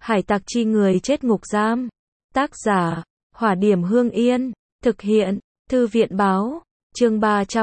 Hải tặc chi người chết ngục giam. Tác giả, Hỏa Điểm Hương Yên. Thực hiện, Thư viện Báo. Chương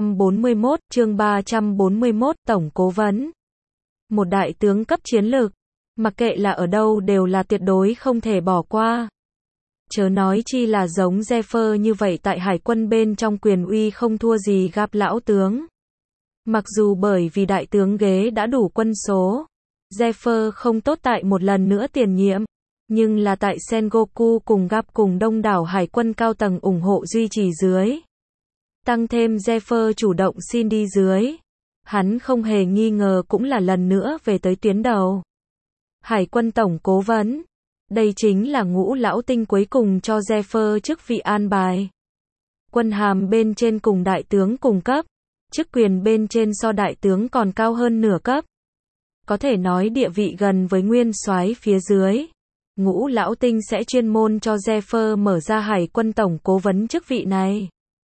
341, Tổng Cố vấn. Một đại tướng cấp chiến lược, mặc kệ là ở đâu đều là tuyệt đối không thể bỏ qua. Chớ nói chi là giống Zephyr như vậy tại hải quân bên trong quyền uy không thua gì gặp lão tướng. Mặc dù bởi vì đại tướng ghế đã đủ quân số, Zephyr không tốt tại một lần nữa tiền nhiệm, nhưng là tại Sengoku cùng gặp cùng đông đảo hải quân cao tầng ủng hộ duy trì dưới. Tăng thêm Zephyr chủ động xin đi dưới. Hắn không hề nghi ngờ cũng là lần nữa về tới tuyến đầu. Hải quân tổng cố vấn. Đây chính là ngũ lão tinh cuối cùng cho Zephyr chức vị an bài. Quân hàm bên trên cùng đại tướng cùng cấp, chức quyền bên trên so đại tướng còn cao hơn nửa cấp. Có thể nói địa vị gần với nguyên soái phía dưới. Ngũ lão tinh sẽ chuyên môn cho Zephyr mở ra hải quân tổng cố vấn chức vị này.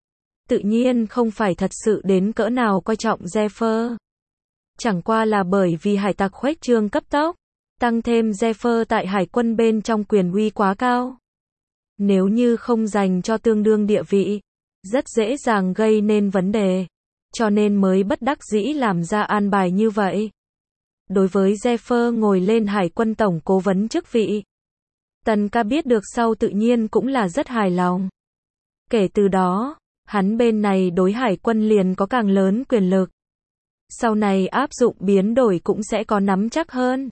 Tự nhiên không phải thật sự đến cỡ nào coi trọng Zephyr. Chẳng qua là bởi vì hải tặc khuếch trương cấp tốc, tăng thêm Zephyr tại hải quân bên trong quyền uy quá cao. Nếu như không dành cho tương đương địa vị, rất dễ dàng gây nên vấn đề, cho nên mới bất đắc dĩ làm ra an bài như vậy. Đối với Zephyr ngồi lên hải quân tổng cố vấn chức vị, Tần Ca biết được sau tự nhiên cũng là rất hài lòng. Kể từ đó, hắn bên này đối hải quân liền có càng lớn quyền lực. Sau này áp dụng biến đổi cũng sẽ có nắm chắc hơn.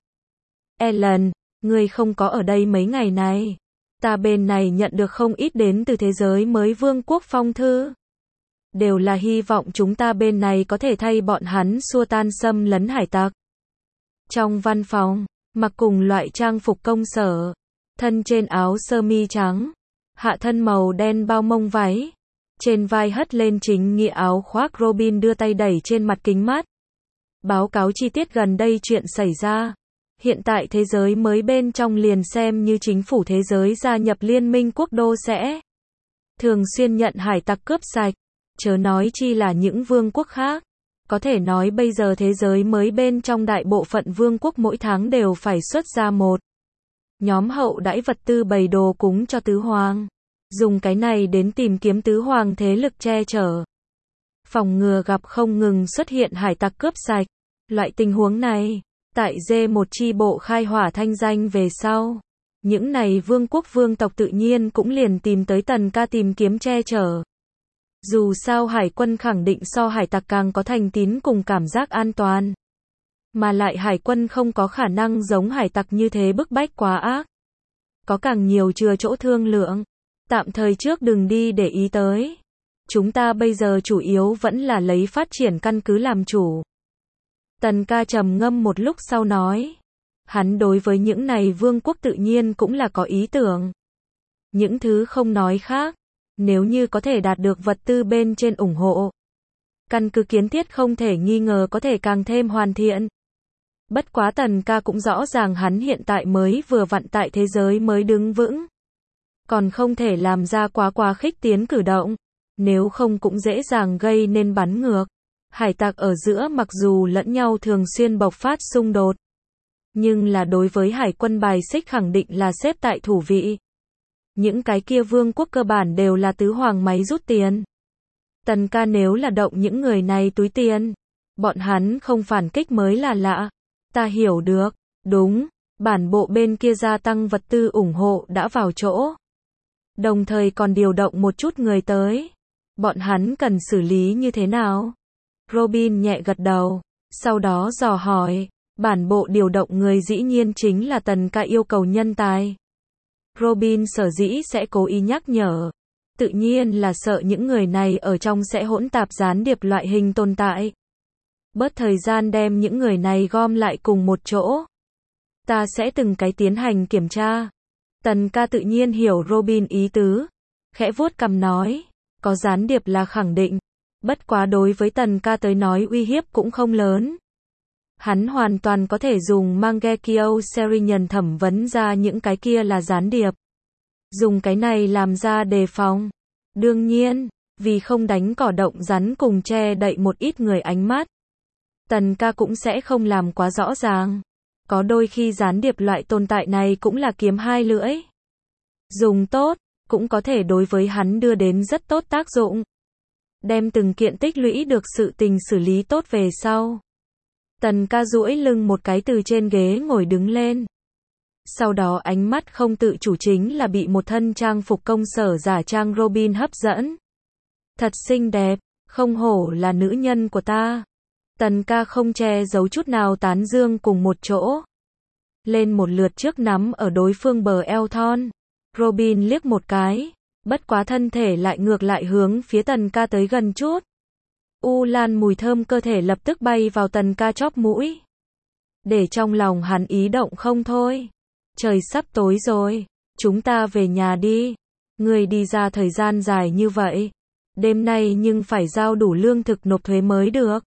Ellen, ngươi không có ở đây mấy ngày này. Ta bên này nhận được không ít đến từ thế giới mới vương quốc phong thư. Đều là hy vọng chúng ta bên này có thể thay bọn hắn xua tan xâm lấn hải tặc. Trong văn phòng, mặc cùng loại trang phục công sở. Thân trên áo sơ mi trắng. Hạ thân màu đen bao mông váy. Trên vai hất lên chính nghĩa áo khoác Robin đưa tay đẩy trên mặt kính mắt. Báo cáo chi tiết gần đây chuyện xảy ra. Hiện tại thế giới mới bên trong liền xem như chính phủ thế giới gia nhập liên minh quốc đô sẽ thường xuyên nhận hải tặc cướp sạch, chớ nói chi là những vương quốc khác. Có thể nói bây giờ thế giới mới bên trong đại bộ phận vương quốc mỗi tháng đều phải xuất ra một nhóm hậu đãi vật tư bày đồ cúng cho tứ hoàng. Dùng cái này đến tìm kiếm tứ hoàng thế lực che chở. Phòng ngừa gặp không ngừng xuất hiện hải tặc cướp sạch. Loại tình huống này, tại D1 chi bộ khai hỏa thanh danh về sau. Những này vương quốc vương tộc tự nhiên cũng liền tìm tới Tần Ca tìm kiếm che chở. Dù sao hải quân khẳng định so hải tặc càng có thành tín cùng cảm giác an toàn. Mà lại hải quân không có khả năng giống hải tặc như thế bức bách quá ác. Có càng nhiều chừa chỗ thương lượng. Tạm thời trước đừng đi để ý tới. Chúng ta bây giờ chủ yếu vẫn là lấy phát triển căn cứ làm chủ. Tần Ca trầm ngâm một lúc sau nói. Hắn đối với những này vương quốc tự nhiên cũng là có ý tưởng. Những thứ không nói khác. Nếu như có thể đạt được vật tư bên trên ủng hộ. Căn cứ kiến thiết không thể nghi ngờ có thể càng thêm hoàn thiện. Bất quá Tần Ca cũng rõ ràng hắn hiện tại mới vừa vặn tại thế giới mới đứng vững. Còn không thể làm ra quá khích tiến cử động. Nếu không cũng dễ dàng gây nên bắn ngược. Hải tặc ở giữa mặc dù lẫn nhau thường xuyên bộc phát xung đột. Nhưng là đối với hải quân bài xích khẳng định là xếp tại thủ vị. Những cái kia vương quốc cơ bản đều là tứ hoàng máy rút tiền. Tần Ca nếu là động những người này túi tiền. Bọn hắn không phản kích mới là lạ. Ta hiểu được. Đúng. Bản bộ bên kia gia tăng vật tư ủng hộ đã vào chỗ. Đồng thời còn điều động một chút người tới. Bọn hắn cần xử lý như thế nào? Robin nhẹ gật đầu. Sau đó dò hỏi. Bản bộ điều động người dĩ nhiên chính là Tần Ca yêu cầu nhân tài. Robin sở dĩ sẽ cố ý nhắc nhở. Tự nhiên là sợ những người này ở trong sẽ hỗn tạp gián điệp loại hình tồn tại. Bớt thời gian đem những người này gom lại cùng một chỗ. Ta sẽ từng cái tiến hành kiểm tra. Tần Ca tự nhiên hiểu Robin ý tứ. Khẽ vuốt cằm nói. Có gián điệp là khẳng định. Bất quá đối với Tần Ca tới nói uy hiếp cũng không lớn. Hắn hoàn toàn có thể dùng Mangekyo Serinian thẩm vấn ra những cái kia là gián điệp. Dùng cái này làm ra đề phòng. Đương nhiên, vì không đánh cỏ động rắn cùng che đậy một ít người ánh mắt. Tần Ca cũng sẽ không làm quá rõ ràng. Có đôi khi gián điệp loại tồn tại này cũng là kiếm hai lưỡi. Dùng tốt, cũng có thể đối với hắn đưa đến rất tốt tác dụng. Đem từng kiện tích lũy được sự tình xử lý tốt về sau. Tần ca duỗi lưng một cái từ trên ghế ngồi đứng lên. Sau đó ánh mắt không tự chủ chính là bị một thân trang phục công sở giả trang Robin hấp dẫn. Thật xinh đẹp, không hổ là nữ nhân của ta. Tần ca không che giấu chút nào tán dương cùng một chỗ. Lên một lượt trước nắm ở đối phương bờ eo thon. Robin liếc một cái, bất quá thân thể lại ngược lại hướng phía tần ca tới gần chút. U lan mùi thơm cơ thể lập tức bay vào tần ca chóp mũi. Để trong lòng hắn ý động không thôi. Trời sắp tối rồi, chúng ta về nhà đi. Người đi ra thời gian dài như vậy. Đêm nay nhưng phải giao đủ lương thực nộp thuế mới được.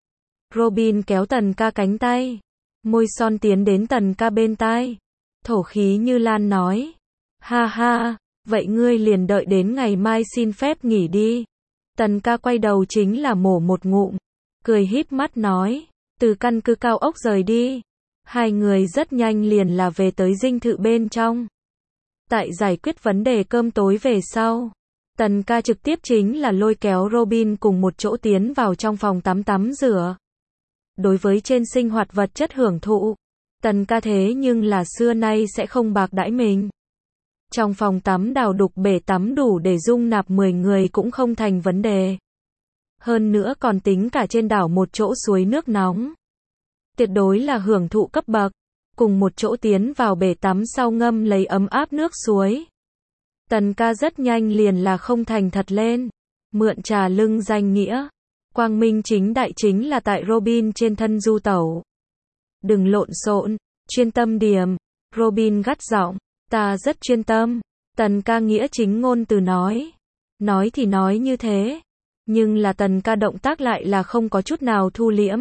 Robin kéo tần ca cánh tay. Môi son tiến đến tần ca bên tai. Thổ khí như lan nói. Ha ha, vậy ngươi liền đợi đến ngày mai xin phép nghỉ đi. Tần ca quay đầu chính là mổ một ngụm. Cười híp mắt nói. Từ căn cứ cao ốc rời đi. Hai người rất nhanh liền là về tới dinh thự bên trong. Tại giải quyết vấn đề cơm tối về sau. Tần ca trực tiếp chính là lôi kéo Robin cùng một chỗ tiến vào trong phòng tắm rửa. Đối với trên sinh hoạt vật chất hưởng thụ, tần ca thế nhưng là xưa nay sẽ không bạc đãi mình. Trong phòng tắm đào đục bể tắm đủ để dung nạp 10 người cũng không thành vấn đề. Hơn nữa còn tính cả trên đảo một chỗ suối nước nóng. Tuyệt đối là hưởng thụ cấp bậc. Cùng một chỗ tiến vào bể tắm sau ngâm lấy ấm áp nước suối. Tần ca rất nhanh liền là không thành thật lên. Mượn trà lưng danh nghĩa. Quang minh chính đại chính là tại Robin trên thân du tẩu. Đừng lộn xộn, chuyên tâm điềm. Robin gắt giọng. Ta rất chuyên tâm. Tần ca nghĩa chính ngôn từ nói. Nói thì nói như thế. Nhưng là tần ca động tác lại là không có chút nào thu liễm.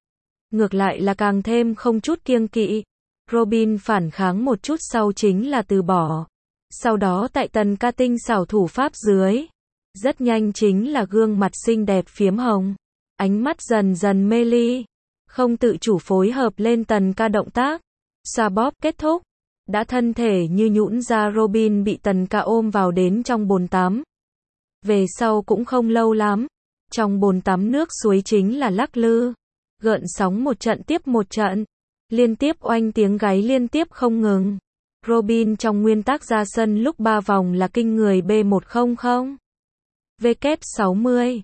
Ngược lại là càng thêm không chút kiêng kỵ. Robin phản kháng một chút sau chính là từ bỏ. Sau đó tại tần ca tinh xảo thủ pháp dưới. Rất nhanh chính là gương mặt xinh đẹp phiếm hồng. Ánh mắt dần dần mê ly. Không tự chủ phối hợp lên tần ca động tác. Xoa bóp kết thúc. Đã thân thể như nhũn ra Robin bị tần ca ôm vào đến trong bồn tắm. Về sau cũng không lâu lắm. Trong bồn tắm nước suối chính là lắc lư. Gợn sóng một trận tiếp một trận. Liên tiếp oanh tiếng gáy liên tiếp không ngừng. Robin trong nguyên tắc ra sân lúc 3 vòng là kinh người B100. W60,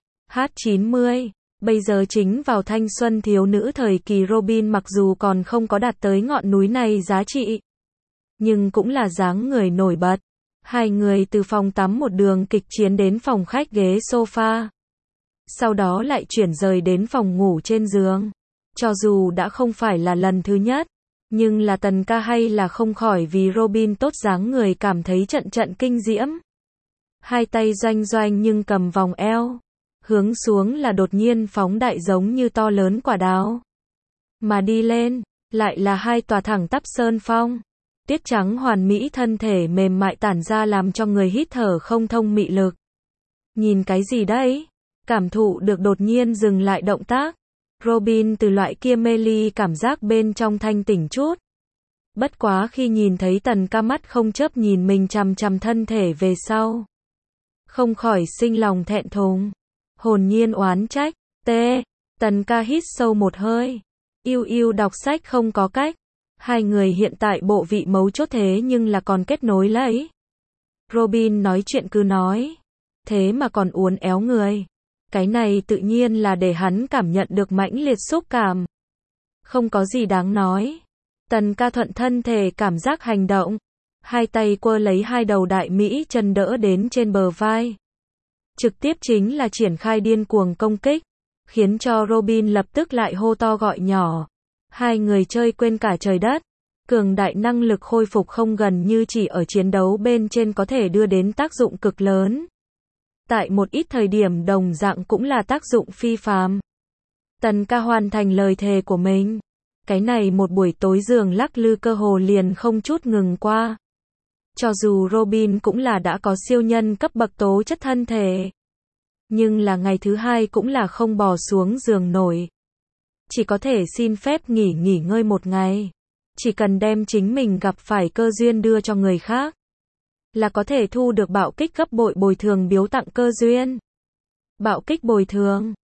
H90. Bây giờ chính vào thanh xuân thiếu nữ thời kỳ Robin mặc dù còn không có đạt tới ngọn núi này giá trị. Nhưng cũng là dáng người nổi bật. Hai người từ phòng tắm một đường kịch chiến đến phòng khách ghế sofa. Sau đó lại chuyển rời đến phòng ngủ trên giường. Cho dù đã không phải là lần thứ nhất. Nhưng là tần ca hay là không khỏi vì Robin tốt dáng người cảm thấy trận trận kinh diễm. Hai tay doanh doanh nhưng cầm vòng eo. Hướng xuống là đột nhiên phóng đại giống như to lớn quả đào. Mà đi lên, lại là hai tòa thẳng tắp sơn phong. Tiết trắng hoàn mỹ thân thể mềm mại tản ra làm cho người hít thở không thông mị lực. Nhìn cái gì đấy? Cảm thụ được đột nhiên dừng lại động tác. Robin từ loại kia mê ly cảm giác bên trong thanh tỉnh chút. Bất quá khi nhìn thấy tần ca mắt không chớp nhìn mình chằm chằm thân thể về sau. Không khỏi sinh lòng thẹn thùng. Hồn nhiên oán trách. Tần ca hít sâu một hơi. Yêu yêu đọc sách không có cách. Hai người hiện tại bộ vị mấu chốt thế nhưng là còn kết nối lấy. Robin nói chuyện cứ nói. Thế mà còn uốn éo người. Cái này tự nhiên là để hắn cảm nhận được mãnh liệt xúc cảm. Không có gì đáng nói. Tần ca thuận thân thể cảm giác hành động. Hai tay quơ lấy hai đầu đại mỹ chân đỡ đến trên bờ vai. Trực tiếp chính là triển khai điên cuồng công kích. Khiến cho Robin lập tức lại hô to gọi nhỏ. Hai người chơi quên cả trời đất. Cường đại năng lực khôi phục không gần như chỉ ở chiến đấu bên trên có thể đưa đến tác dụng cực lớn. Tại một ít thời điểm đồng dạng cũng là tác dụng phi phàm. Tần ca hoàn thành lời thề của mình. Cái này một buổi tối giường lắc lư cơ hồ liền không chút ngừng qua. Cho dù Robin cũng là đã có siêu nhân cấp bậc tố chất thân thể. Nhưng là ngày thứ hai cũng là không bò xuống giường nổi. Chỉ có thể xin phép nghỉ ngơi một ngày. Chỉ cần đem chính mình gặp phải cơ duyên đưa cho người khác, là có thể thu được bạo kích gấp bội bồi thường biếu tặng cơ duyên. Bạo kích bồi thường